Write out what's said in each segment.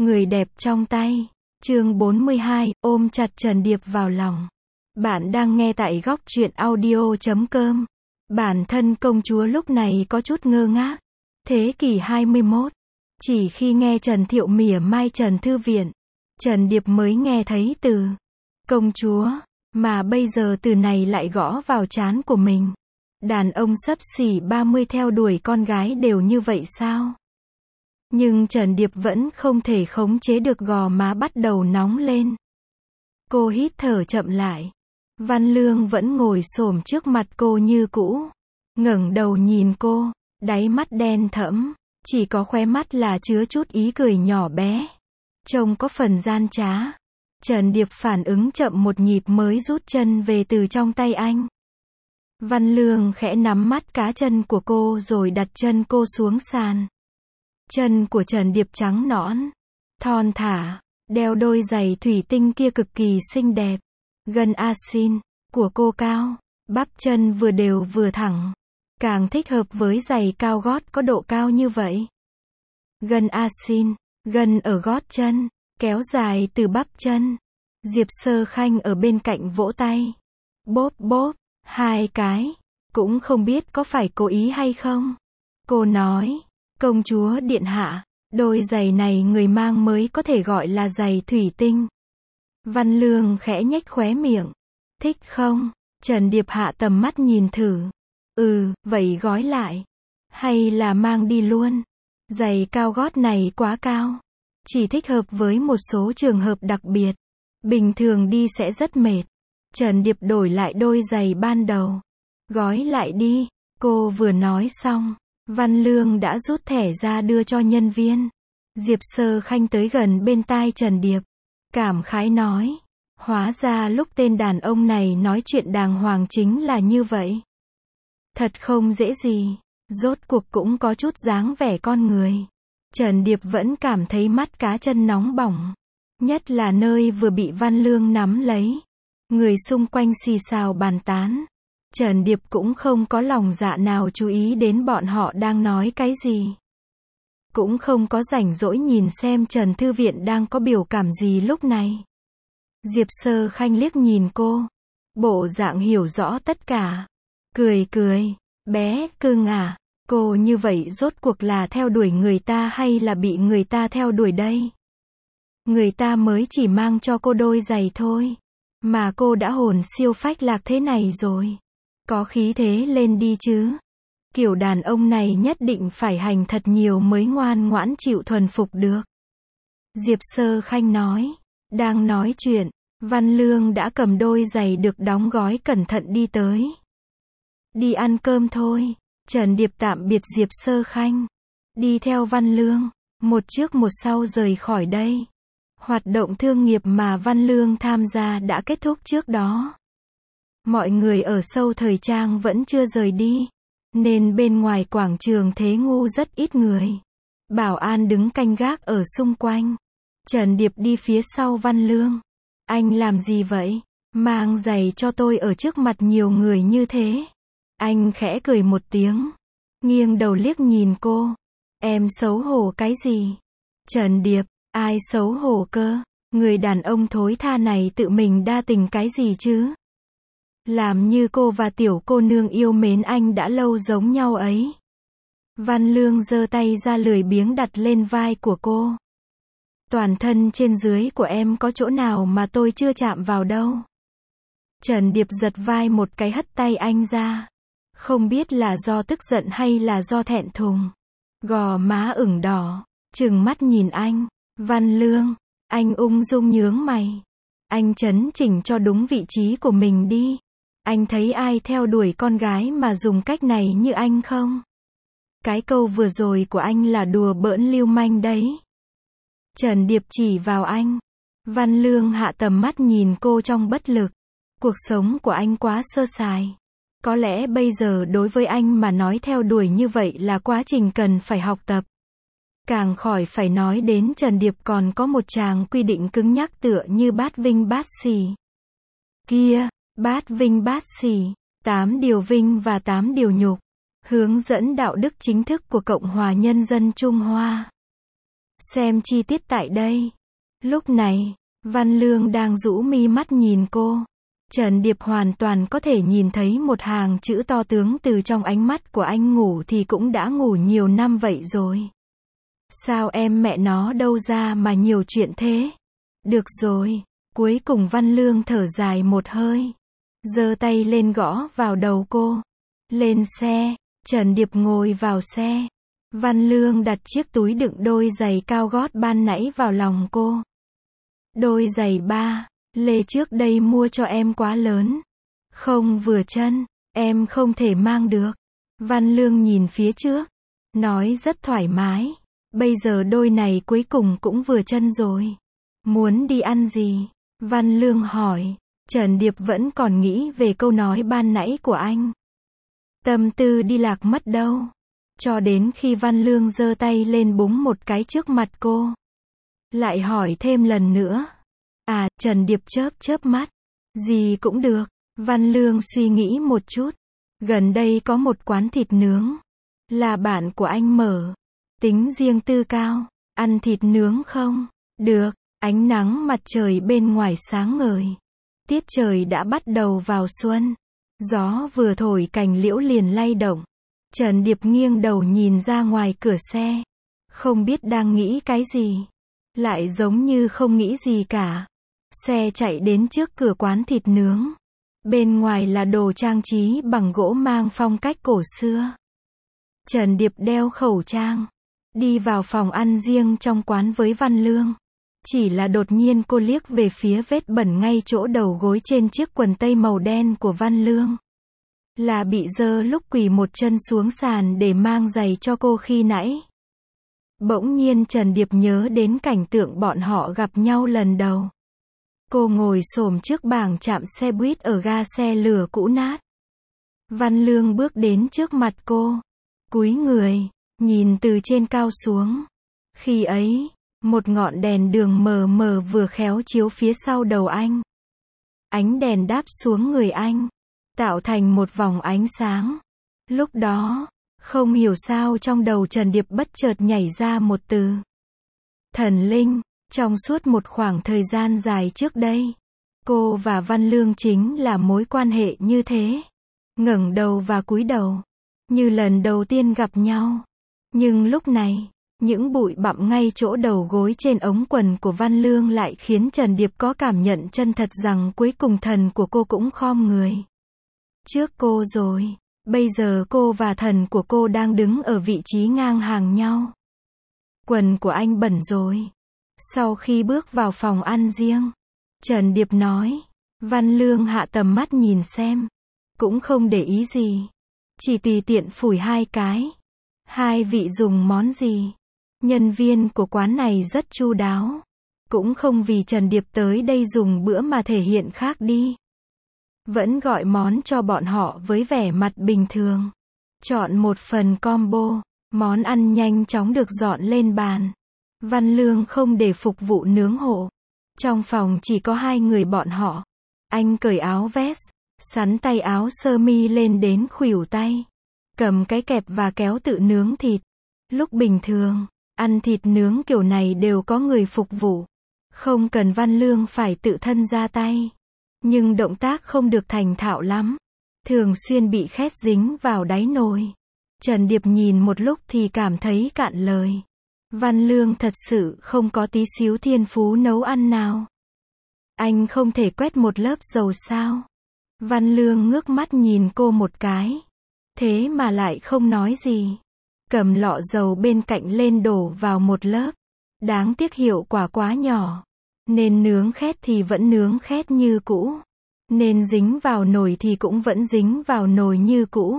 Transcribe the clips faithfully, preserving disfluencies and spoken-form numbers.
Người đẹp trong tay. Chương bốn mươi hai, ôm chặt Trần Điệp vào lòng. Bạn đang nghe tại góc truyện audio chấm com. Bản thân công chúa lúc này có chút ngơ ngác. Thế kỷ hai mươi mốt. Chỉ khi nghe Trần Thiệu mỉa mai Trần Thư Viện, Trần Điệp mới nghe thấy từ công chúa, mà bây giờ từ này lại gõ vào trán của mình. Đàn ông xấp xỉ ba mươi theo đuổi con gái đều như vậy sao? Nhưng Trần Điệp vẫn không thể khống chế được, gò má bắt đầu nóng lên. Cô hít thở chậm lại. Văn Lương vẫn ngồi xổm trước mặt cô như cũ. Ngẩng đầu nhìn cô, đáy mắt đen thẫm, chỉ có khóe mắt là chứa chút ý cười nhỏ bé. Trông có phần gian trá. Trần Điệp phản ứng chậm một nhịp mới rút chân về từ trong tay anh. Văn Lương khẽ nắm mắt cá chân của cô rồi đặt chân cô xuống sàn. Chân của Trần Điệp trắng nõn, thon thả, đeo đôi giày thủy tinh kia cực kỳ xinh đẹp. Gân asin của cô cao, bắp chân vừa đều vừa thẳng, càng thích hợp với giày cao gót có độ cao như vậy. Gân asin, gân ở gót chân, kéo dài từ bắp chân. Diệp Sơ Khanh ở bên cạnh vỗ tay. Bóp bóp, hai cái, cũng không biết có phải cố ý hay không. Cô nói, công chúa điện hạ, đôi giày này người mang mới có thể gọi là giày thủy tinh. Văn Lương khẽ nhếch khóe miệng. Thích không? Trần Điệp hạ tầm mắt nhìn thử. Ừ, vậy gói lại. Hay là mang đi luôn? Giày cao gót này quá cao. Chỉ thích hợp với một số trường hợp đặc biệt. Bình thường đi sẽ rất mệt. Trần Điệp đổi lại đôi giày ban đầu. Gói lại đi. Cô vừa nói xong, Văn Lương đã rút thẻ ra đưa cho nhân viên. Diệp Sơ Khanh tới gần bên tai Trần Điệp. Cảm khái nói. Hóa ra lúc tên đàn ông này nói chuyện đàng hoàng chính là như vậy. Thật không dễ gì. Rốt cuộc cũng có chút dáng vẻ con người. Trần Điệp vẫn cảm thấy mắt cá chân nóng bỏng. Nhất là nơi vừa bị Văn Lương nắm lấy. Người xung quanh xì xào bàn tán. Trần Điệp cũng không có lòng dạ nào chú ý đến bọn họ đang nói cái gì. Cũng không có rảnh rỗi nhìn xem Trần Thư Viện đang có biểu cảm gì lúc này. Diệp Sơ Khanh liếc nhìn cô. Bộ dạng hiểu rõ tất cả. Cười cười. Bé cưng à, cô như vậy rốt cuộc là theo đuổi người ta hay là bị người ta theo đuổi đây? Người ta mới chỉ mang cho cô đôi giày thôi. Mà cô đã hồn siêu phách lạc thế này rồi. Có khí thế lên đi chứ. Kiểu đàn ông này nhất định phải hành thật nhiều mới ngoan ngoãn chịu thuần phục được. Diệp Sơ Khanh nói. Đang nói chuyện, Văn Lương đã cầm đôi giày được đóng gói cẩn thận đi tới. Đi ăn cơm thôi. Trần Điệp tạm biệt Diệp Sơ Khanh. Đi theo Văn Lương. Một trước một sau rời khỏi đây. Hoạt động thương nghiệp mà Văn Lương tham gia đã kết thúc trước đó. Mọi người ở sâu thời trang vẫn chưa rời đi. Nên bên ngoài quảng trường Thế Ngu rất ít người. Bảo an đứng canh gác ở xung quanh. Trần Điệp đi phía sau Văn Lương. Anh làm gì vậy? Mang giày cho tôi ở trước mặt nhiều người như thế. Anh khẽ cười một tiếng. Nghiêng đầu liếc nhìn cô. Em xấu hổ cái gì? Trần Điệp, ai xấu hổ cơ? Người đàn ông thối tha này tự mình đa tình cái gì chứ? Làm như cô và tiểu cô nương yêu mến anh đã lâu giống nhau ấy. Văn Lương giơ tay ra lười biếng đặt lên vai của cô. Toàn thân trên dưới của em có chỗ nào mà tôi chưa chạm vào đâu. Trần Điệp giật vai một cái hất tay anh ra. Không biết là do tức giận hay là do thẹn thùng. Gò má ửng đỏ, trừng mắt nhìn anh. Văn Lương, anh ung dung nhướng mày. Anh chấn chỉnh cho đúng vị trí của mình đi. Anh thấy ai theo đuổi con gái mà dùng cách này như anh không? Cái câu vừa rồi của anh là đùa bỡn lưu manh đấy. Trần Điệp chỉ vào anh. Văn Lương hạ tầm mắt nhìn cô trong bất lực. Cuộc sống của anh quá sơ sài. Có lẽ bây giờ đối với anh mà nói theo đuổi như vậy là quá trình cần phải học tập. Càng khỏi phải nói đến Trần Điệp còn có một tràng quy định cứng nhắc tựa như bát vinh bát xỉ. Kia, bát vinh bát xỉ, tám điều vinh và tám điều nhục. Hướng dẫn đạo đức chính thức của Cộng hòa Nhân dân Trung Hoa. Xem chi tiết tại đây. Lúc này, Văn Lương đang rũ mi mắt nhìn cô. Trần Điệp hoàn toàn có thể nhìn thấy một hàng chữ to tướng từ trong ánh mắt của anh. Ngủ thì cũng đã ngủ nhiều năm vậy rồi. Sao em mẹ nó đâu ra mà nhiều chuyện thế? Được rồi. Cuối cùng Văn Lương thở dài một hơi. Giơ tay lên gõ vào đầu cô. Lên xe. Trần Điệp ngồi vào xe. Văn Lương đặt chiếc túi đựng đôi giày cao gót ban nãy vào lòng cô. Đôi giày ba, Lê trước đây mua cho em quá lớn. Không vừa chân, em không thể mang được. Văn Lương nhìn phía trước. Nói rất thoải mái. Bây giờ đôi này cuối cùng cũng vừa chân rồi. Muốn đi ăn gì? Văn Lương hỏi. Trần Điệp vẫn còn nghĩ về câu nói ban nãy của anh. Tâm tư đi lạc mất đâu. Cho đến khi Văn Lương giơ tay lên búng một cái trước mặt cô. Lại hỏi thêm lần nữa. À, Trần Điệp chớp chớp mắt. Gì cũng được. Văn Lương suy nghĩ một chút. Gần đây có một quán thịt nướng. Là bạn của anh mở. Tính riêng tư cao. Ăn thịt nướng không? Được. Ánh nắng mặt trời bên ngoài sáng ngời. Tiết trời đã bắt đầu vào xuân. Gió vừa thổi cành liễu liền lay động. Trần Điệp nghiêng đầu nhìn ra ngoài cửa xe. Không biết đang nghĩ cái gì. Lại giống như không nghĩ gì cả. Xe chạy đến trước cửa quán thịt nướng. Bên ngoài là đồ trang trí bằng gỗ mang phong cách cổ xưa. Trần Điệp đeo khẩu trang. Đi vào phòng ăn riêng trong quán với Văn Lương. Chỉ là đột nhiên cô liếc về phía vết bẩn ngay chỗ đầu gối trên chiếc quần tây màu đen của Văn Lương. Là bị dơ lúc quỳ một chân xuống sàn để mang giày cho cô khi nãy. Bỗng nhiên Trần Điệp nhớ đến cảnh tượng bọn họ gặp nhau lần đầu. Cô ngồi xổm trước bảng trạm xe buýt ở ga xe lửa cũ nát. Văn Lương bước đến trước mặt cô. Cúi người, nhìn từ trên cao xuống. Khi ấy, một ngọn đèn đường mờ mờ vừa khéo chiếu phía sau đầu anh. Ánh đèn đáp xuống người anh. Tạo thành một vòng ánh sáng. Lúc đó, không hiểu sao trong đầu Trần Điệp bất chợt nhảy ra một từ. Thần linh. Trong suốt một khoảng thời gian dài trước đây, cô và Văn Lương chính là mối quan hệ như thế. Ngẩng đầu và cúi đầu. Như lần đầu tiên gặp nhau. Nhưng lúc này, những bụi bặm ngay chỗ đầu gối trên ống quần của Văn Lương lại khiến Trần Điệp có cảm nhận chân thật rằng cuối cùng thần của cô cũng khom người. Trước cô rồi. Bây giờ cô và thần của cô đang đứng ở vị trí ngang hàng nhau. Quần của anh bẩn rồi. Sau khi bước vào phòng ăn riêng, Trần Điệp nói. Văn Lương hạ tầm mắt nhìn xem. Cũng không để ý gì. Chỉ tùy tiện phủi hai cái. Hai vị dùng món gì? Nhân viên của quán này rất chu đáo. Cũng không vì Trần Điệp tới đây dùng bữa mà thể hiện khác đi. Vẫn gọi món cho bọn họ với vẻ mặt bình thường. Chọn một phần combo. Món ăn nhanh chóng được dọn lên bàn. Văn Lương không để phục vụ nướng hộ. Trong phòng chỉ có hai người bọn họ. Anh cởi áo vest, sắn tay áo sơ mi lên đến khuỷu tay. Cầm cái kẹp và kéo tự nướng thịt. Lúc bình thường, ăn thịt nướng kiểu này đều có người phục vụ. Không cần Văn Lương phải tự thân ra tay. Nhưng động tác không được thành thạo lắm. Thường xuyên bị khét dính vào đáy nồi. Trần Điệp nhìn một lúc thì cảm thấy cạn lời. Văn Lương thật sự không có tí xíu thiên phú nấu ăn nào. Anh không thể quét một lớp dầu sao? Văn Lương ngước mắt nhìn cô một cái. Thế mà lại không nói gì. Cầm lọ dầu bên cạnh lên đổ vào một lớp. Đáng tiếc hiệu quả quá nhỏ. Nên nướng khét thì vẫn nướng khét như cũ. Nên dính vào nồi thì cũng vẫn dính vào nồi như cũ.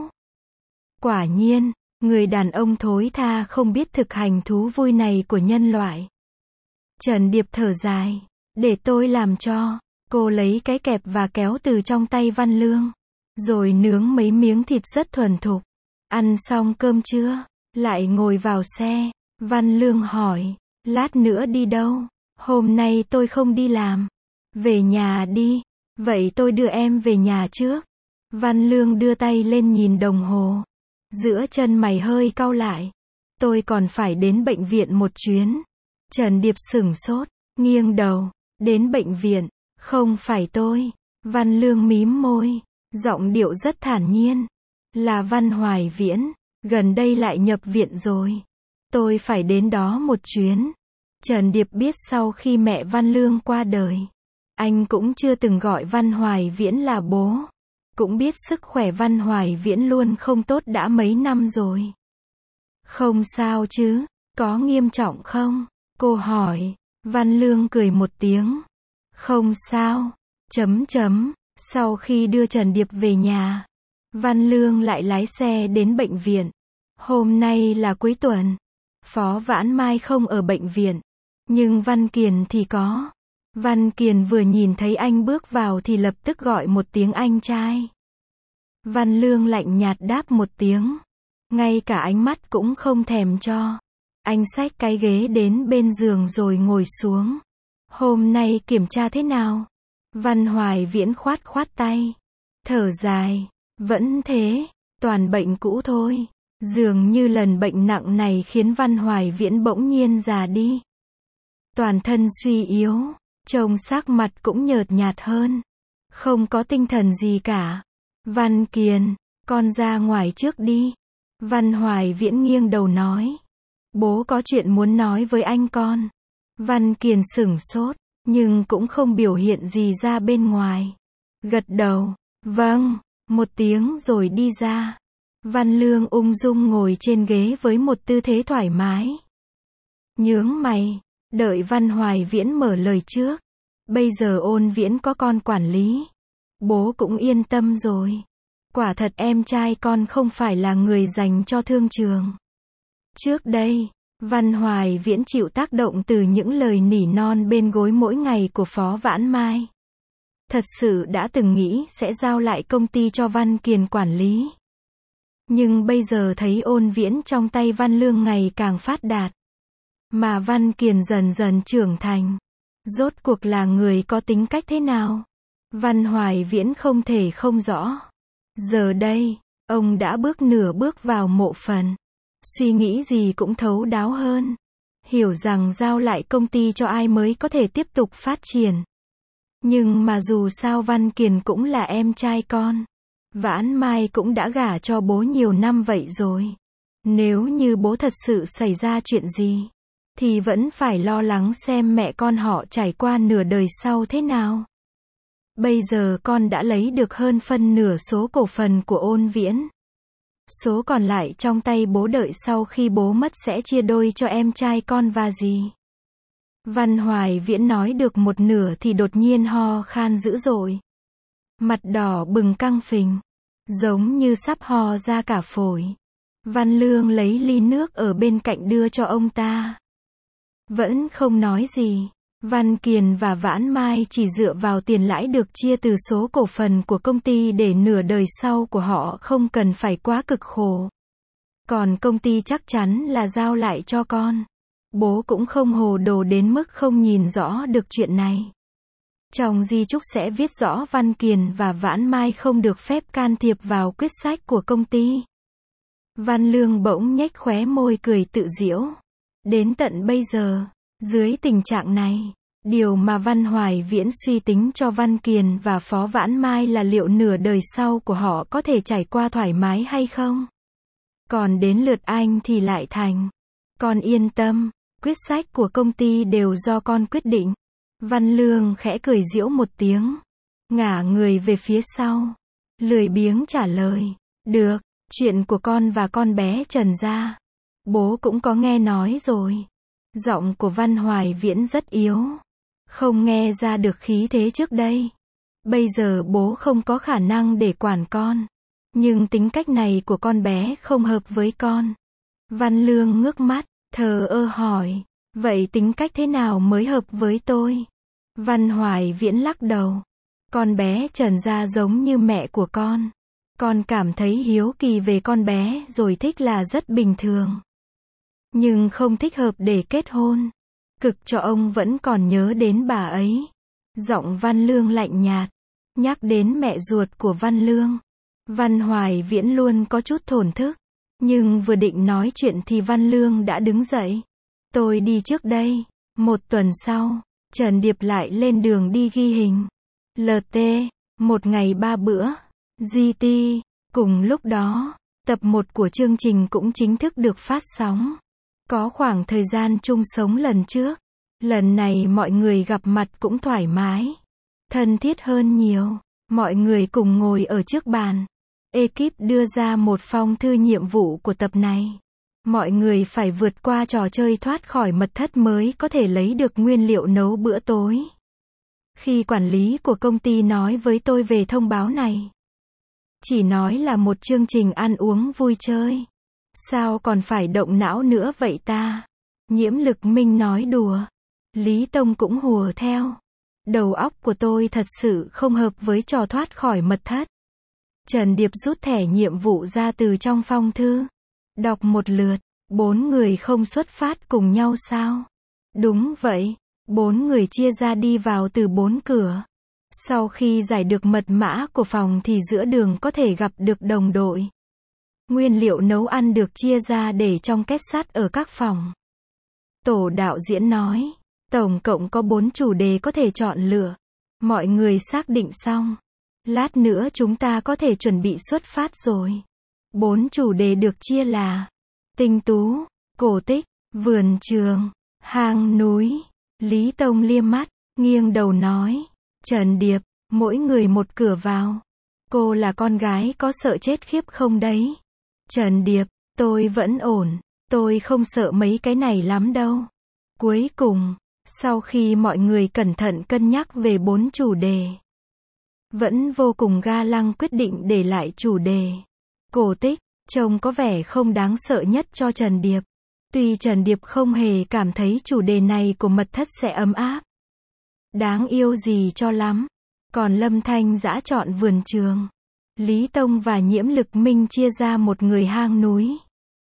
Quả nhiên, người đàn ông thối tha không biết thực hành thú vui này của nhân loại. Trần Điệp thở dài. Để tôi làm cho. Cô lấy cái kẹp và kéo từ trong tay Văn Lương. Rồi nướng mấy miếng thịt rất thuần thục. Ăn xong cơm chưa? Lại ngồi vào xe. Văn Lương hỏi. Lát nữa đi đâu? Hôm nay tôi không đi làm. Về nhà đi. Vậy tôi đưa em về nhà trước. Văn Lương đưa tay lên nhìn đồng hồ. Giữa chân mày hơi cau lại. Tôi còn phải đến bệnh viện một chuyến. Trần Điệp sửng sốt, nghiêng đầu, đến bệnh viện, không phải tôi. Văn Lương mím môi, giọng điệu rất thản nhiên. Là Văn Hoài Viễn, gần đây lại nhập viện rồi. Tôi phải đến đó một chuyến. Trần Điệp biết sau khi mẹ Văn Lương qua đời, anh cũng chưa từng gọi Văn Hoài Viễn là bố. Cũng biết sức khỏe Văn Hoài Viễn luôn không tốt đã mấy năm rồi. Không sao chứ, có nghiêm trọng không? Cô hỏi. Văn Lương cười một tiếng. Không sao. Chấm chấm. Sau khi đưa Trần Điệp về nhà, Văn Lương lại lái xe đến bệnh viện. Hôm nay là cuối tuần. Phó Vãn Mai không ở bệnh viện. Nhưng Văn Kiền thì có. Văn Kiền vừa nhìn thấy anh bước vào thì lập tức gọi một tiếng anh trai. Văn Lương lạnh nhạt đáp một tiếng. Ngay cả ánh mắt cũng không thèm cho. Anh xách cái ghế đến bên giường rồi ngồi xuống. Hôm nay kiểm tra thế nào? Văn Hoài Viễn khoát khoát tay. Thở dài. Vẫn thế. Toàn bệnh cũ thôi. Dường như lần bệnh nặng này khiến Văn Hoài Viễn bỗng nhiên già đi. Toàn thân suy yếu. Trông sắc mặt cũng nhợt nhạt hơn. Không có tinh thần gì cả. Văn Kiền, con ra ngoài trước đi. Văn Hoài Viễn nghiêng đầu nói. Bố có chuyện muốn nói với anh con. Văn Kiền sửng sốt, nhưng cũng không biểu hiện gì ra bên ngoài. Gật đầu, vâng, một tiếng rồi đi ra. Văn Lương ung dung ngồi trên ghế với một tư thế thoải mái. Nhướng mày, đợi Văn Hoài Viễn mở lời trước. Bây giờ Ôn Viễn có con quản lý. Bố cũng yên tâm rồi. Quả thật em trai con không phải là người dành cho thương trường. Trước đây, Văn Hoài Viễn chịu tác động từ những lời nỉ non bên gối mỗi ngày của Phó Vãn Mai. Thật sự đã từng nghĩ sẽ giao lại công ty cho Văn Kiền quản lý. Nhưng bây giờ thấy Ôn Viễn trong tay Văn Lương ngày càng phát đạt. Mà Văn Kiền dần dần trưởng thành. Rốt cuộc là người có tính cách thế nào? Văn Hoài Viễn không thể không rõ. Giờ đây, ông đã bước nửa bước vào mộ phần. Suy nghĩ gì cũng thấu đáo hơn. Hiểu rằng giao lại công ty cho ai mới có thể tiếp tục phát triển. Nhưng mà dù sao Văn Kiền cũng là em trai con. Vãn Mai cũng đã gả cho bố nhiều năm vậy rồi. Nếu như bố thật sự xảy ra chuyện gì, thì vẫn phải lo lắng xem mẹ con họ trải qua nửa đời sau thế nào. Bây giờ con đã lấy được hơn phân nửa số cổ phần của Ôn Viễn. Số còn lại trong tay bố đợi sau khi bố mất sẽ chia đôi cho em trai con và dì. Văn Hoài Viễn nói được một nửa thì đột nhiên ho khan dữ dội. Mặt đỏ bừng căng phình, giống như sắp ho ra cả phổi. Văn Lương lấy ly nước ở bên cạnh đưa cho ông ta. Vẫn không nói gì. Văn Kiền và Vãn Mai chỉ dựa vào tiền lãi được chia từ số cổ phần của công ty để nửa đời sau của họ không cần phải quá cực khổ. Còn công ty chắc chắn là giao lại cho con. Bố cũng không hồ đồ đến mức không nhìn rõ được chuyện này. Trong di chúc sẽ viết rõ Văn Kiền và Vãn Mai không được phép can thiệp vào quyết sách của công ty. Văn Lương bỗng nhếch khóe môi cười tự giễu. Đến tận bây giờ, dưới tình trạng này, điều mà Văn Hoài Viễn suy tính cho Văn Kiền và Phó Vãn Mai là liệu nửa đời sau của họ có thể trải qua thoải mái hay không. Còn đến lượt anh thì lại thành. Con yên tâm, quyết sách của công ty đều do con quyết định. Văn Lương khẽ cười giễu một tiếng, ngả người về phía sau, lười biếng trả lời. Được, chuyện của con và con bé Trần gia, bố cũng có nghe nói rồi. Giọng của Văn Hoài Viễn rất yếu, không nghe ra được khí thế trước đây. Bây giờ bố không có khả năng để quản con, nhưng tính cách này của con bé không hợp với con. Văn Lương ngước mắt, thờ ơ hỏi, vậy tính cách thế nào mới hợp với tôi? Văn Hoài Viễn lắc đầu, con bé Trần gia giống như mẹ của con. Con cảm thấy hiếu kỳ về con bé rồi thích là rất bình thường. Nhưng không thích hợp để kết hôn. Cực cho ông vẫn còn nhớ đến bà ấy. Giọng Văn Lương lạnh nhạt. Nhắc đến mẹ ruột của Văn Lương, Văn Hoài Viễn luôn có chút thổn thức. Nhưng vừa định nói chuyện thì Văn Lương đã đứng dậy. Tôi đi trước đây. Một tuần sau, Trần Điệp lại lên đường đi ghi hình. lờ tê, một ngày ba bữa. giê tê, cùng lúc đó, tập một của chương trình cũng chính thức được phát sóng. Có khoảng thời gian chung sống lần trước. Lần này mọi người gặp mặt cũng thoải mái, thân thiết hơn nhiều. Mọi người cùng ngồi ở trước bàn. Ekip đưa ra một phong thư nhiệm vụ của tập này. Mọi người phải vượt qua trò chơi thoát khỏi mật thất mới có thể lấy được nguyên liệu nấu bữa tối. Khi quản lý của công ty nói với tôi về thông báo này, chỉ nói là một chương trình ăn uống vui chơi. Sao còn phải động não nữa vậy ta? Nhiễm Lực Minh nói đùa. Lý Tông cũng hùa theo. Đầu óc của tôi thật sự không hợp với trò thoát khỏi mật thất. Trần Điệp rút thẻ nhiệm vụ ra từ trong phong thư. Đọc một lượt. Bốn người không xuất phát cùng nhau sao? Đúng vậy. Bốn người chia ra đi vào từ bốn cửa. Sau khi giải được mật mã của phòng thì giữa đường có thể gặp được đồng đội. Nguyên liệu nấu ăn được chia ra để trong két sắt ở các phòng. Tổ đạo diễn nói, tổng cộng có bốn chủ đề có thể chọn lựa. Mọi người xác định xong. Lát nữa chúng ta có thể chuẩn bị xuất phát rồi. Bốn chủ đề được chia là tinh tú, cổ tích, vườn trường, hang núi. Lý Tông liếc mắt, nghiêng đầu nói, Trần Điệp, mỗi người một cửa vào. Cô là con gái có sợ chết khiếp không đấy? Trần Điệp, tôi vẫn ổn, tôi không sợ mấy cái này lắm đâu. Cuối cùng, sau khi mọi người cẩn thận cân nhắc về bốn chủ đề, vẫn vô cùng ga lăng quyết định để lại chủ đề cổ tích, trông có vẻ không đáng sợ nhất cho Trần Điệp. Tuy Trần Điệp không hề cảm thấy chủ đề này của mật thất sẽ ấm áp, đáng yêu gì cho lắm. Còn Lâm Thanh Dã chọn vườn trường. Lý Tông và Nhiễm Lực Minh chia ra một người hang núi,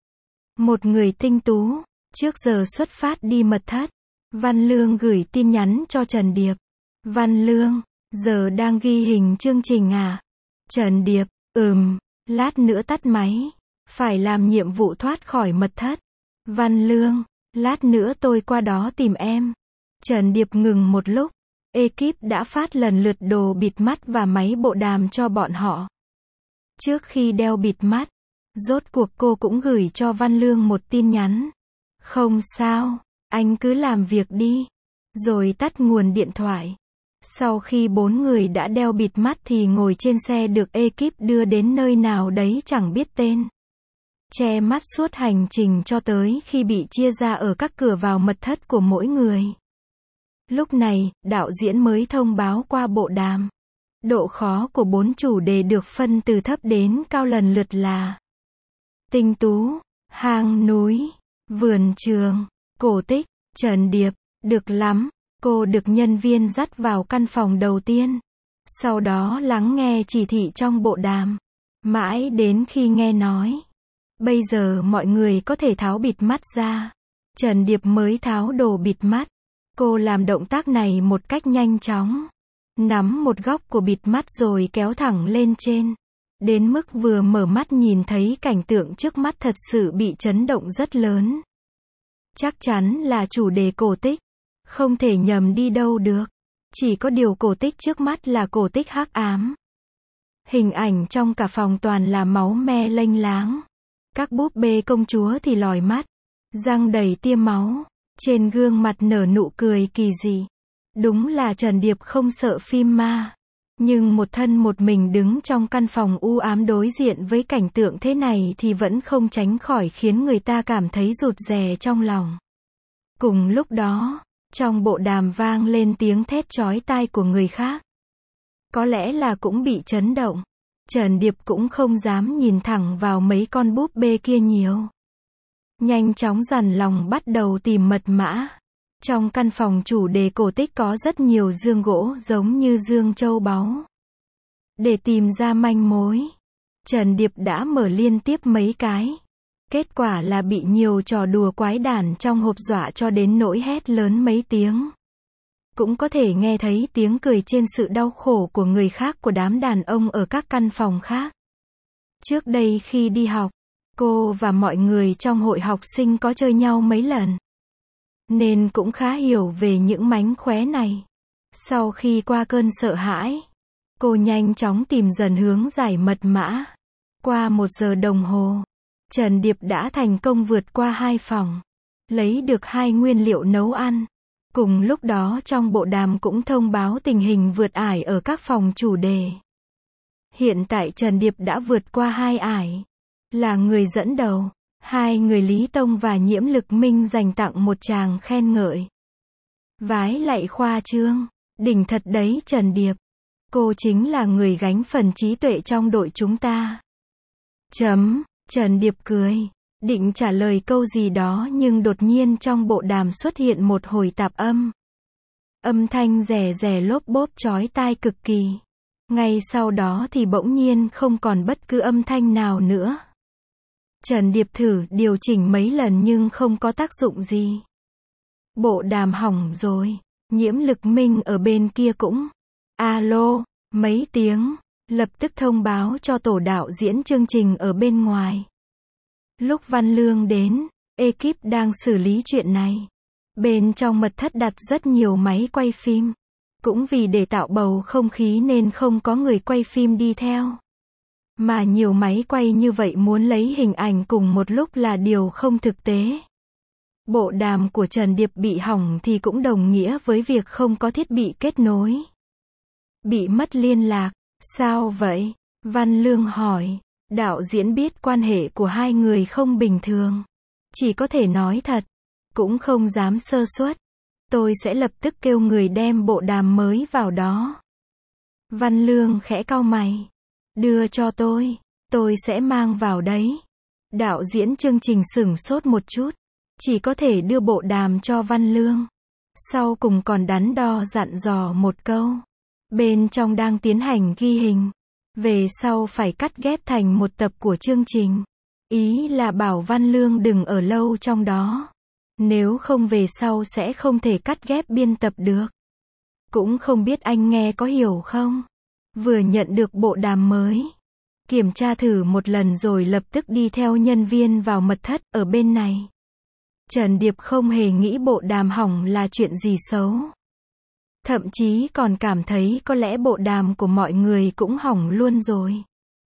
một người tinh tú. Trước giờ xuất phát đi mật thất, Văn Lương gửi tin nhắn cho Trần Điệp. Văn Lương, giờ đang ghi hình chương trình à? Trần Điệp, ừm, lát nữa tắt máy. Phải làm nhiệm vụ thoát khỏi mật thất. Văn Lương, lát nữa tôi qua đó tìm em. Trần Điệp ngừng một lúc. Ekip đã phát lần lượt đồ bịt mắt và máy bộ đàm cho bọn họ. Trước khi đeo bịt mắt, rốt cuộc cô cũng gửi cho Văn Lương một tin nhắn. Không sao, anh cứ làm việc đi. Rồi tắt nguồn điện thoại. Sau khi bốn người đã đeo bịt mắt thì ngồi trên xe được ekip đưa đến nơi nào đấy chẳng biết tên. Che mắt suốt hành trình cho tới khi bị chia ra ở các cửa vào mật thất của mỗi người. Lúc này, đạo diễn mới thông báo qua bộ đàm. Độ khó của bốn chủ đề được phân từ thấp đến cao lần lượt là tinh tú, hang núi, vườn trường, cổ tích. Trần Điệp, được lắm. Cô được nhân viên dắt vào căn phòng đầu tiên. Sau đó lắng nghe chỉ thị trong bộ đàm. Mãi đến khi nghe nói, bây giờ mọi người có thể tháo bịt mắt ra. Trần Điệp mới tháo đồ bịt mắt. Cô làm động tác này một cách nhanh chóng. Nắm một góc của bịt mắt rồi kéo thẳng lên trên. Đến mức vừa mở mắt nhìn thấy cảnh tượng trước mắt thật sự bị chấn động rất lớn. Chắc chắn là chủ đề cổ tích. Không thể nhầm đi đâu được. Chỉ có điều cổ tích trước mắt là cổ tích hắc ám. Hình ảnh trong cả phòng toàn là máu me lênh láng. Các búp bê công chúa thì lòi mắt, răng đầy tia máu, trên gương mặt nở nụ cười kỳ dị. Đúng là Trần Điệp không sợ phim ma. Nhưng một thân một mình đứng trong căn phòng u ám đối diện với cảnh tượng thế này thì vẫn không tránh khỏi khiến người ta cảm thấy rụt rè trong lòng. Cùng lúc đó, trong bộ đàm vang lên tiếng thét chói tai của người khác. Có lẽ là cũng bị chấn động. Trần Điệp cũng không dám nhìn thẳng vào mấy con búp bê kia nhiều. Nhanh chóng dằn lòng bắt đầu tìm mật mã. Trong căn phòng chủ đề cổ tích có rất nhiều dương gỗ giống như dương châu báu. Để tìm ra manh mối, Trần Điệp đã mở liên tiếp mấy cái. Kết quả là bị nhiều trò đùa quái đản trong hộp dọa cho đến nỗi hét lớn mấy tiếng. Cũng có thể nghe thấy tiếng cười trên sự đau khổ của người khác của đám đàn ông ở các căn phòng khác. Trước đây khi đi học, cô và mọi người trong hội học sinh có chơi nhau mấy lần. nên cũng khá hiểu về những mánh khóe này. Sau khi qua cơn sợ hãi, cô nhanh chóng tìm dần hướng giải mật mã. Qua một giờ đồng hồ, Trần Điệp đã thành công vượt qua hai phòng, lấy được hai nguyên liệu nấu ăn. Cùng lúc đó trong bộ đàm cũng thông báo tình hình vượt ải ở các phòng chủ đề. Hiện tại Trần Điệp đã vượt qua hai ải, là người dẫn đầu. Hai người Lý Tông và Nhiễm Lực Minh dành tặng một tràng khen ngợi. Vái lạy khoa trương, đỉnh thật đấy Trần Điệp. Cô chính là người gánh phần trí tuệ trong đội chúng ta. Chấm, Trần Điệp cười, định trả lời câu gì đó nhưng đột nhiên trong bộ đàm xuất hiện một hồi tạp âm. Âm thanh rè rè lốp bốp chói tai cực kỳ. Ngay sau đó thì bỗng nhiên không còn bất cứ âm thanh nào nữa. Trần Điệp thử điều chỉnh mấy lần nhưng không có tác dụng gì. Bộ đàm hỏng rồi. Nhiễm Lực Minh ở bên kia cũng alo, mấy tiếng, lập tức thông báo cho tổ đạo diễn chương trình ở bên ngoài. Lúc Văn Lương đến, ekip đang xử lý chuyện này. Bên trong mật thất đặt rất nhiều máy quay phim. Cũng vì để tạo bầu không khí nên không có người quay phim đi theo. Mà nhiều máy quay như vậy muốn lấy hình ảnh cùng một lúc là điều không thực tế. Bộ đàm của Trần Điệp bị hỏng thì cũng đồng nghĩa với việc không có thiết bị kết nối. Bị mất liên lạc, sao vậy? Văn Lương hỏi. Đạo diễn biết quan hệ của hai người không bình thường. Chỉ có thể nói thật, cũng không dám sơ suất. Tôi sẽ lập tức kêu người đem bộ đàm mới vào đó. Văn Lương khẽ cau mày. Đưa cho tôi, tôi sẽ mang vào đấy. Đạo diễn chương trình sửng sốt một chút. Chỉ có thể đưa bộ đàm cho Văn Lương. Sau cùng còn đắn đo dặn dò một câu. Bên trong đang tiến hành ghi hình. Về sau phải cắt ghép thành một tập của chương trình. Ý là bảo Văn Lương đừng ở lâu trong đó. Nếu không về sau sẽ không thể cắt ghép biên tập được. Cũng không biết anh nghe có hiểu không? Vừa nhận được bộ đàm mới. Kiểm tra thử một lần rồi lập tức đi theo nhân viên vào mật thất ở bên này. Trần Điệp không hề nghĩ bộ đàm hỏng là chuyện gì xấu. Thậm chí còn cảm thấy có lẽ bộ đàm của mọi người cũng hỏng luôn rồi.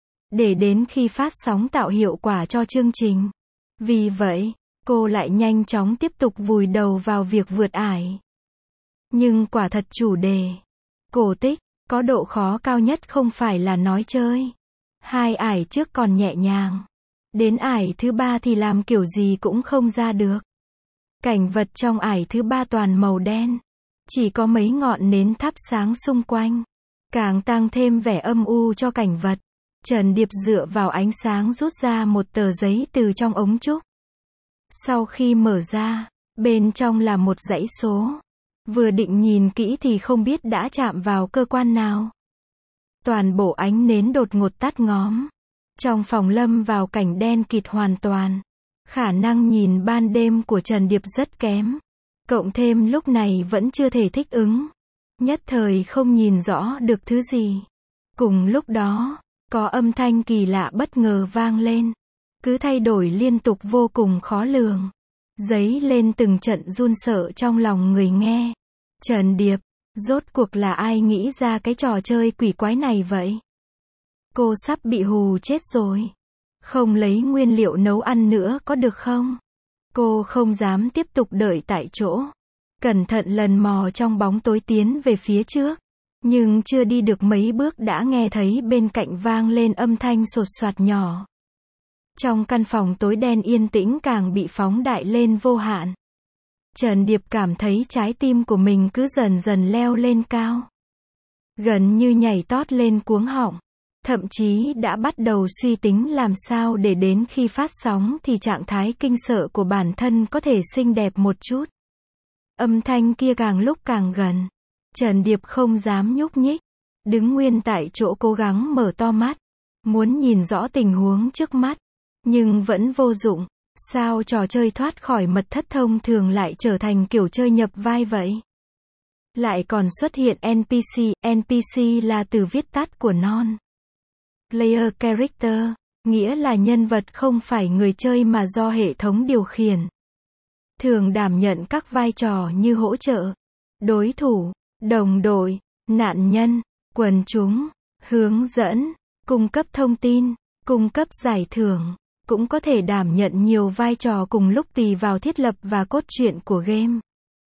Để đến khi phát sóng tạo hiệu quả cho chương trình. Vì vậy, cô lại nhanh chóng tiếp tục vùi đầu vào việc vượt ải. Nhưng quả thật chủ đề, cổ tích, có độ khó cao nhất không phải là nói chơi. Hai ải trước còn nhẹ nhàng. Đến ải thứ ba thì làm kiểu gì cũng không ra được. Cảnh vật trong ải thứ ba toàn màu đen. Chỉ có mấy ngọn nến thắp sáng xung quanh. Càng tăng thêm vẻ âm u cho cảnh vật. Trần Điệp dựa vào ánh sáng rút ra một tờ giấy từ trong ống trúc. Sau khi mở ra, bên trong là một dãy số. Vừa định nhìn kỹ thì không biết đã chạm vào cơ quan nào. Toàn bộ ánh nến đột ngột tắt ngóm. Trong phòng lâm vào cảnh đen kịt hoàn toàn. Khả năng nhìn ban đêm của Trần Điệp rất kém. Cộng thêm lúc này vẫn chưa thể thích ứng. Nhất thời không nhìn rõ được thứ gì. Cùng lúc đó, có âm thanh kỳ lạ bất ngờ vang lên. Cứ thay đổi liên tục vô cùng khó lường. Dấy lên từng trận run sợ trong lòng người nghe. Trần Điệp, rốt cuộc là ai nghĩ ra cái trò chơi quỷ quái này vậy? Cô sắp bị hù chết rồi. Không lấy nguyên liệu nấu ăn nữa có được không? Cô không dám tiếp tục đợi tại chỗ. Cẩn thận lần mò trong bóng tối tiến về phía trước. Nhưng chưa đi được mấy bước đã nghe thấy bên cạnh vang lên âm thanh sột soạt nhỏ. Trong căn phòng tối đen yên tĩnh càng bị phóng đại lên vô hạn. Trần Điệp cảm thấy trái tim của mình cứ dần dần leo lên cao. Gần như nhảy tót lên cuống họng. Thậm chí đã bắt đầu suy tính làm sao để đến khi phát sóng thì trạng thái kinh sợ của bản thân có thể xinh đẹp một chút. Âm thanh kia càng lúc càng gần. Trần Điệp không dám nhúc nhích. Đứng nguyên tại chỗ cố gắng mở to mắt. Muốn nhìn rõ tình huống trước mắt. Nhưng vẫn vô dụng. Sao trò chơi thoát khỏi mật thất thông thường lại trở thành kiểu chơi nhập vai vậy? Lại còn xuất hiện en pê xê. en pê xê là từ viết tắt của non player character, nghĩa là nhân vật không phải người chơi mà do hệ thống điều khiển. thường đảm nhận các vai trò như hỗ trợ, đối thủ, đồng đội, nạn nhân, quần chúng, hướng dẫn, cung cấp thông tin, cung cấp giải thưởng, cũng có thể đảm nhận nhiều vai trò cùng lúc tùy vào thiết lập và cốt truyện của game.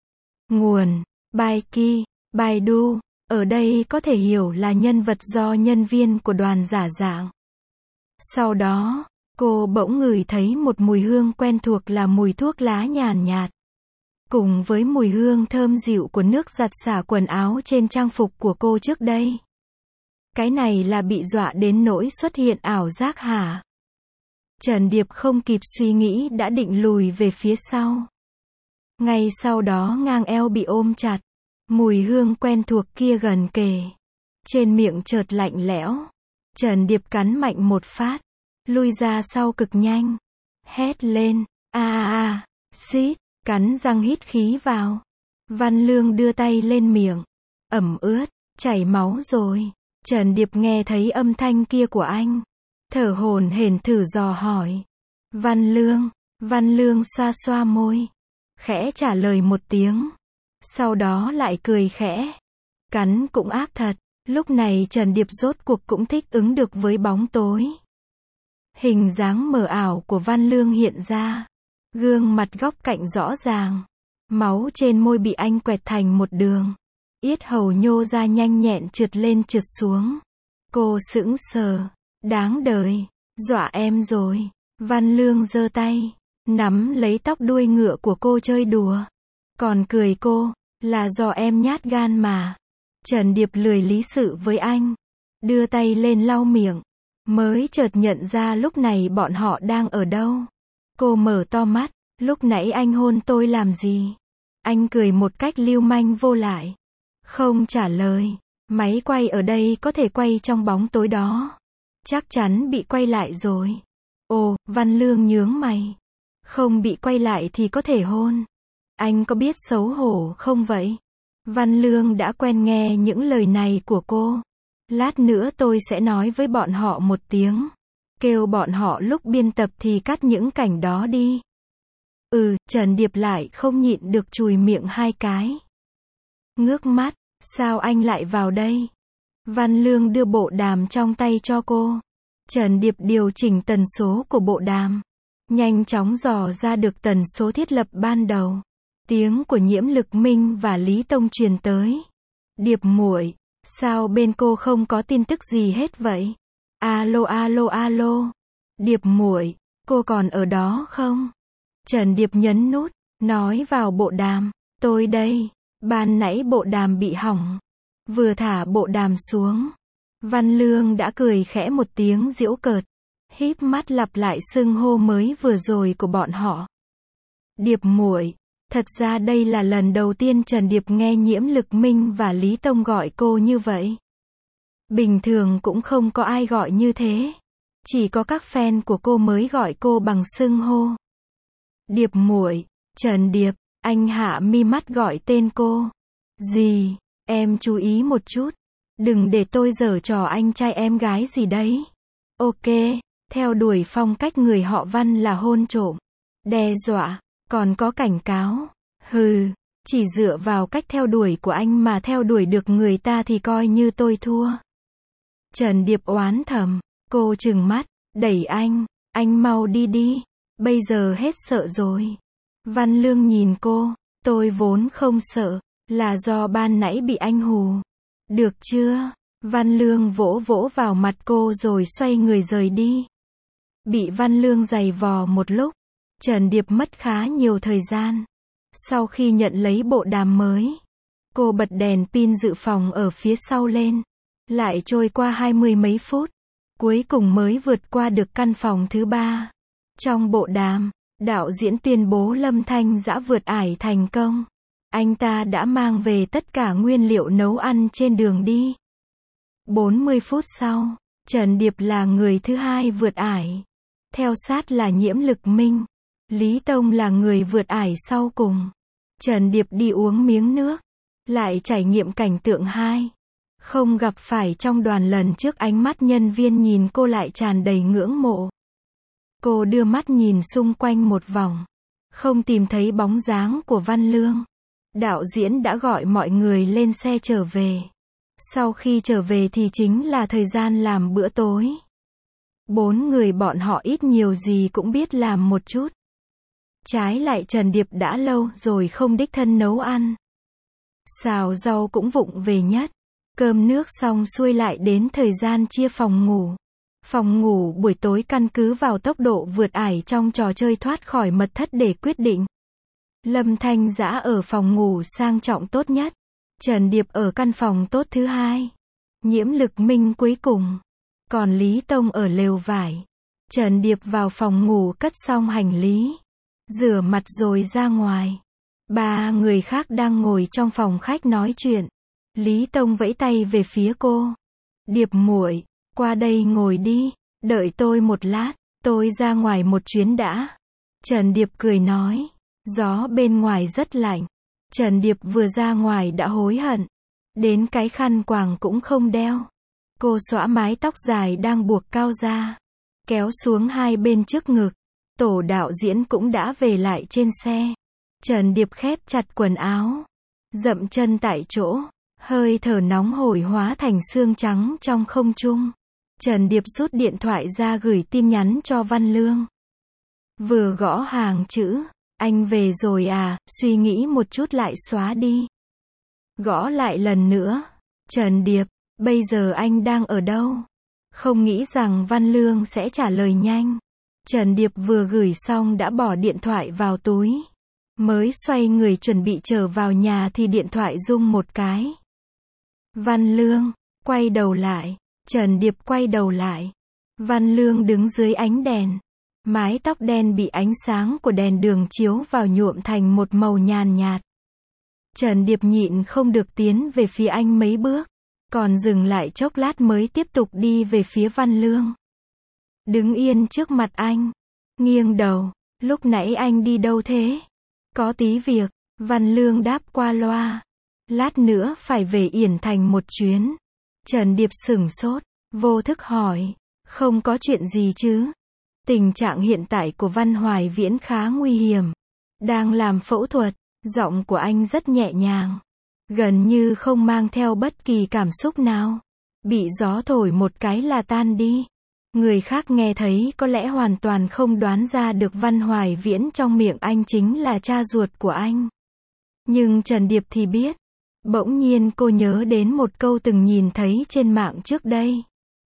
Nguồn: Baiki, Baidu, ở đây có thể hiểu là nhân vật do nhân viên của đoàn giả dạng. Sau đó, cô bỗng ngửi thấy một mùi hương quen thuộc là mùi thuốc lá nhàn nhạt. Cùng với mùi hương thơm dịu của nước giặt xả quần áo trên trang phục của cô trước đây. Cái này là bị dọa đến nỗi xuất hiện ảo giác hả? Trần Điệp không kịp suy nghĩ đã định lùi về phía sau. Ngay sau đó ngang eo bị ôm chặt. Mùi hương quen thuộc kia gần kề. Trên miệng chợt lạnh lẽo. Trần Điệp cắn mạnh một phát. Lui ra sau cực nhanh. Hét lên. A a a. Xít. Cắn răng hít khí vào. Văn Lương đưa tay lên miệng. Ẩm ướt. Chảy máu rồi. Trần Điệp nghe thấy âm thanh kia của anh. Thở hổn hển thử dò hỏi. Văn Lương. Văn Lương xoa xoa môi. Khẽ trả lời một tiếng. Sau đó lại cười khẽ. Cắn cũng ác thật. Lúc này Trần Điệp rốt cuộc cũng thích ứng được với bóng tối. Hình dáng mờ ảo của Văn Lương hiện ra. Gương mặt góc cạnh rõ ràng. Máu trên môi bị anh quẹt thành một đường. Yết hầu nhô ra nhanh nhẹn trượt lên trượt xuống. Cô sững sờ. Đáng đời. Dọa em rồi. Văn Lương giơ tay. Nắm lấy tóc đuôi ngựa của cô chơi đùa. Còn cười cô. Là do em nhát gan mà. Trần Điệp lười lý sự với anh. Đưa tay lên lau miệng. Mới chợt nhận ra lúc này bọn họ đang ở đâu. Cô mở to mắt. Lúc nãy anh hôn tôi làm gì? Anh cười một cách lưu manh vô lại. Không trả lời. Máy quay ở đây có thể quay trong bóng tối đó. Chắc chắn bị quay lại rồi. Ồ, Văn Lương nhướng mày. Không bị quay lại thì có thể hôn. Anh có biết xấu hổ không vậy? Văn Lương đã quen nghe những lời này của cô. Lát nữa tôi sẽ nói với bọn họ một tiếng. Kêu bọn họ lúc biên tập thì cắt những cảnh đó đi. Ừ, Trần Điệp lại không nhịn được chùi miệng hai cái. Ngước mắt, sao anh lại vào đây? Văn Lương đưa bộ đàm trong tay cho cô. Trần Điệp điều chỉnh tần số của bộ đàm. Nhanh chóng dò ra được tần số thiết lập ban đầu. Tiếng của Nhiễm Lực Minh và Lý Tông truyền tới. Điệp muội, sao bên cô không có tin tức gì hết vậy? Alo alo alo. Điệp muội, cô còn ở đó không? Trần Điệp nhấn nút, nói vào bộ đàm. Tôi đây. Ban nãy bộ đàm bị hỏng. Vừa thả bộ đàm xuống. Văn Lương đã cười khẽ một tiếng giễu cợt. Híp mắt lặp lại xưng hô mới vừa rồi của bọn họ. Điệp muội. Thật ra đây là lần đầu tiên Trần Điệp nghe Nhiễm Lực Minh và Lý Tông gọi cô như vậy. Bình thường cũng không có ai gọi như thế. Chỉ có các fan của cô mới gọi cô bằng xưng hô. Điệp muội, Trần Điệp, anh hạ mi mắt gọi tên cô. Gì, em chú ý một chút. Đừng để tôi giở trò anh trai em gái gì đấy. Ok, theo đuổi phong cách người họ Văn là hôn trộm, đe dọa, còn có cảnh cáo. Hừ, chỉ dựa vào cách theo đuổi của anh mà theo đuổi được người ta thì coi như tôi thua. Trần Điệp oán thầm, cô trừng mắt, đẩy anh, anh mau đi đi, bây giờ hết sợ rồi. Văn Lương nhìn cô, tôi vốn không sợ, là do ban nãy bị anh hù. Được chưa? Văn Lương vỗ vỗ vào mặt cô rồi xoay người rời đi. Bị Văn Lương giày vò một lúc, Trần Điệp mất khá nhiều thời gian. Sau khi nhận lấy bộ đàm mới, cô bật đèn pin dự phòng ở phía sau lên. Lại trôi qua hai mươi mấy phút, cuối cùng mới vượt qua được căn phòng thứ ba. Trong bộ đàm, đạo diễn tuyên bố Lâm Thanh Dã vượt ải thành công. Anh ta đã mang về tất cả nguyên liệu nấu ăn trên đường đi. bốn mươi phút sau, Trần Điệp là người thứ hai vượt ải. Theo sát là Nhiễm Lực Minh. Lý Tông là người vượt ải sau cùng. Trần Điệp đi uống miếng nước. Lại trải nghiệm cảnh tượng hai. Không gặp phải trong đoàn lần trước, ánh mắt nhân viên nhìn cô lại tràn đầy ngưỡng mộ. Cô đưa mắt nhìn xung quanh một vòng. Không tìm thấy bóng dáng của Văn Lương. Đạo diễn đã gọi mọi người lên xe trở về. Sau khi trở về thì chính là thời gian làm bữa tối. Bốn người bọn họ ít nhiều gì cũng biết làm một chút. Trái lại Trần Điệp đã lâu rồi không đích thân nấu ăn. Xào rau cũng vụng về nhất. Cơm nước xong xuôi lại đến thời gian chia phòng ngủ. Phòng ngủ buổi tối căn cứ vào tốc độ vượt ải trong trò chơi thoát khỏi mật thất để quyết định. Lâm Thanh Dã ở phòng ngủ sang trọng tốt nhất. Trần Điệp ở căn phòng tốt thứ hai. Nhiễm Lực Minh cuối cùng. Còn Lý Tông ở lều vải. Trần Điệp vào phòng ngủ cất xong hành lý. Rửa mặt rồi ra ngoài. Ba người khác đang ngồi trong phòng khách nói chuyện. Lý Tông vẫy tay về phía cô. Điệp muội, qua đây ngồi đi, đợi tôi một lát, tôi ra ngoài một chuyến đã. Trần Điệp cười nói. Gió bên ngoài rất lạnh. Trần Điệp vừa ra ngoài đã hối hận. Đến cái khăn quàng cũng không đeo. Cô xõa mái tóc dài đang buộc cao ra. Kéo xuống hai bên trước ngực. Tổ đạo diễn cũng đã về lại trên xe. Trần Điệp khép chặt quần áo. Dậm chân tại chỗ. Hơi thở nóng hổi hóa thành sương trắng trong không trung. Trần Điệp rút điện thoại ra gửi tin nhắn cho Văn Lương. Vừa gõ hàng chữ. Anh về rồi à, suy nghĩ một chút lại xóa đi. Gõ lại lần nữa. Trần Điệp, bây giờ anh đang ở đâu? Không nghĩ rằng Văn Lương sẽ trả lời nhanh. Trần Điệp vừa gửi xong đã bỏ điện thoại vào túi. Mới xoay người chuẩn bị trở vào nhà thì điện thoại rung một cái. Văn Lương, quay đầu lại. Trần Điệp quay đầu lại. Văn Lương đứng dưới ánh đèn. Mái tóc đen bị ánh sáng của đèn đường chiếu vào nhuộm thành một màu nhàn nhạt. Trần Điệp nhịn không được tiến về phía anh mấy bước. Còn dừng lại chốc lát mới tiếp tục đi về phía Văn Lương. Đứng yên trước mặt anh. Nghiêng đầu. Lúc nãy anh đi đâu thế? Có tí việc. Văn Lương đáp qua loa. Lát nữa phải về Yển Thành một chuyến. Trần Điệp sửng sốt. Vô thức hỏi. Không có chuyện gì chứ? Tình trạng hiện tại của Văn Hoài Viễn khá nguy hiểm. Đang làm phẫu thuật. Giọng của anh rất nhẹ nhàng. Gần như không mang theo bất kỳ cảm xúc nào. Bị gió thổi một cái là tan đi. Người khác nghe thấy có lẽ hoàn toàn không đoán ra được Văn Hoài Viễn trong miệng anh chính là cha ruột của anh. Nhưng Trần Điệp thì biết. Bỗng nhiên cô nhớ đến một câu từng nhìn thấy trên mạng trước đây.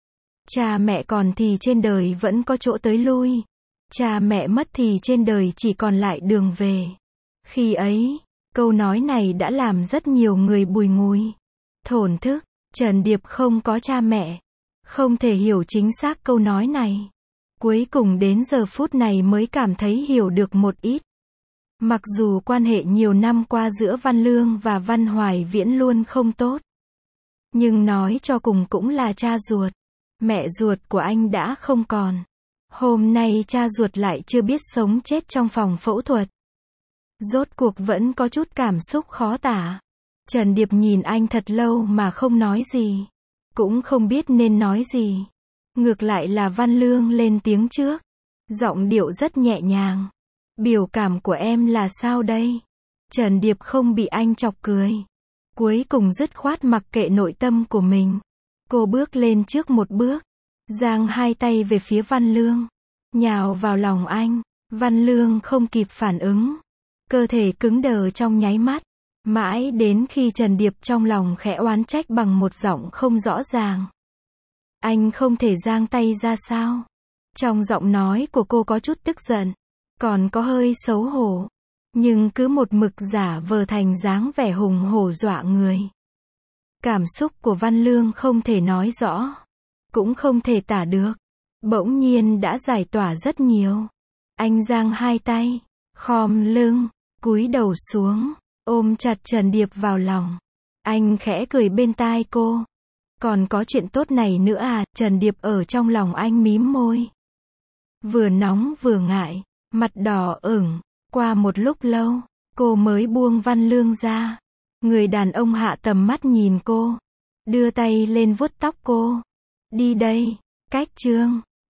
Cha mẹ còn thì trên đời vẫn có chỗ tới lui. Cha mẹ mất thì trên đời chỉ còn lại đường về. Khi ấy, câu nói này đã làm rất nhiều người bùi ngùi. Thổn thức, Trần Điệp không có cha mẹ. Không thể hiểu chính xác câu nói này. Cuối cùng đến giờ phút này mới cảm thấy hiểu được một ít. Mặc dù quan hệ nhiều năm qua giữa Văn Lương và Văn Hoài Viễn luôn không tốt. Nhưng nói cho cùng cũng là cha ruột. Mẹ ruột của anh đã không còn. Hôm nay cha ruột lại chưa biết sống chết trong phòng phẫu thuật. Rốt cuộc vẫn có chút cảm xúc khó tả. Trần Điệp nhìn anh thật lâu mà không nói gì. Cũng không biết nên nói gì. Ngược lại là Văn Lương lên tiếng trước. Giọng điệu rất nhẹ nhàng. Biểu cảm của em là sao đây? Trần Điệp không bị anh chọc cười. Cuối cùng dứt khoát mặc kệ nội tâm của mình. Cô bước lên trước một bước. Giang hai tay về phía Văn Lương. Nhào vào lòng anh. Văn Lương không kịp phản ứng. Cơ thể cứng đờ trong nháy mắt. Mãi đến khi Trần Điệp trong lòng khẽ oán trách bằng một giọng không rõ ràng. Anh không thể giang tay ra sao? Trong giọng nói của cô có chút tức giận. Còn có hơi xấu hổ. Nhưng cứ một mực giả vờ thành dáng vẻ hùng hổ dọa người. Cảm xúc của Văn Lương không thể nói rõ. Cũng không thể tả được. Bỗng nhiên đã giải tỏa rất nhiều. Anh giang hai tay. Khom lưng. Cúi đầu xuống. Ôm chặt Trần Điệp vào lòng. Anh khẽ cười bên tai cô. Còn có chuyện tốt này nữa à? Trần Điệp ở trong lòng anh mím môi. Vừa nóng vừa ngại. Mặt đỏ ửng. Qua một lúc lâu, cô mới buông Văn Lương ra. Người đàn ông hạ tầm mắt nhìn cô. Đưa tay lên vuốt tóc cô. Đi đây. Cách chương.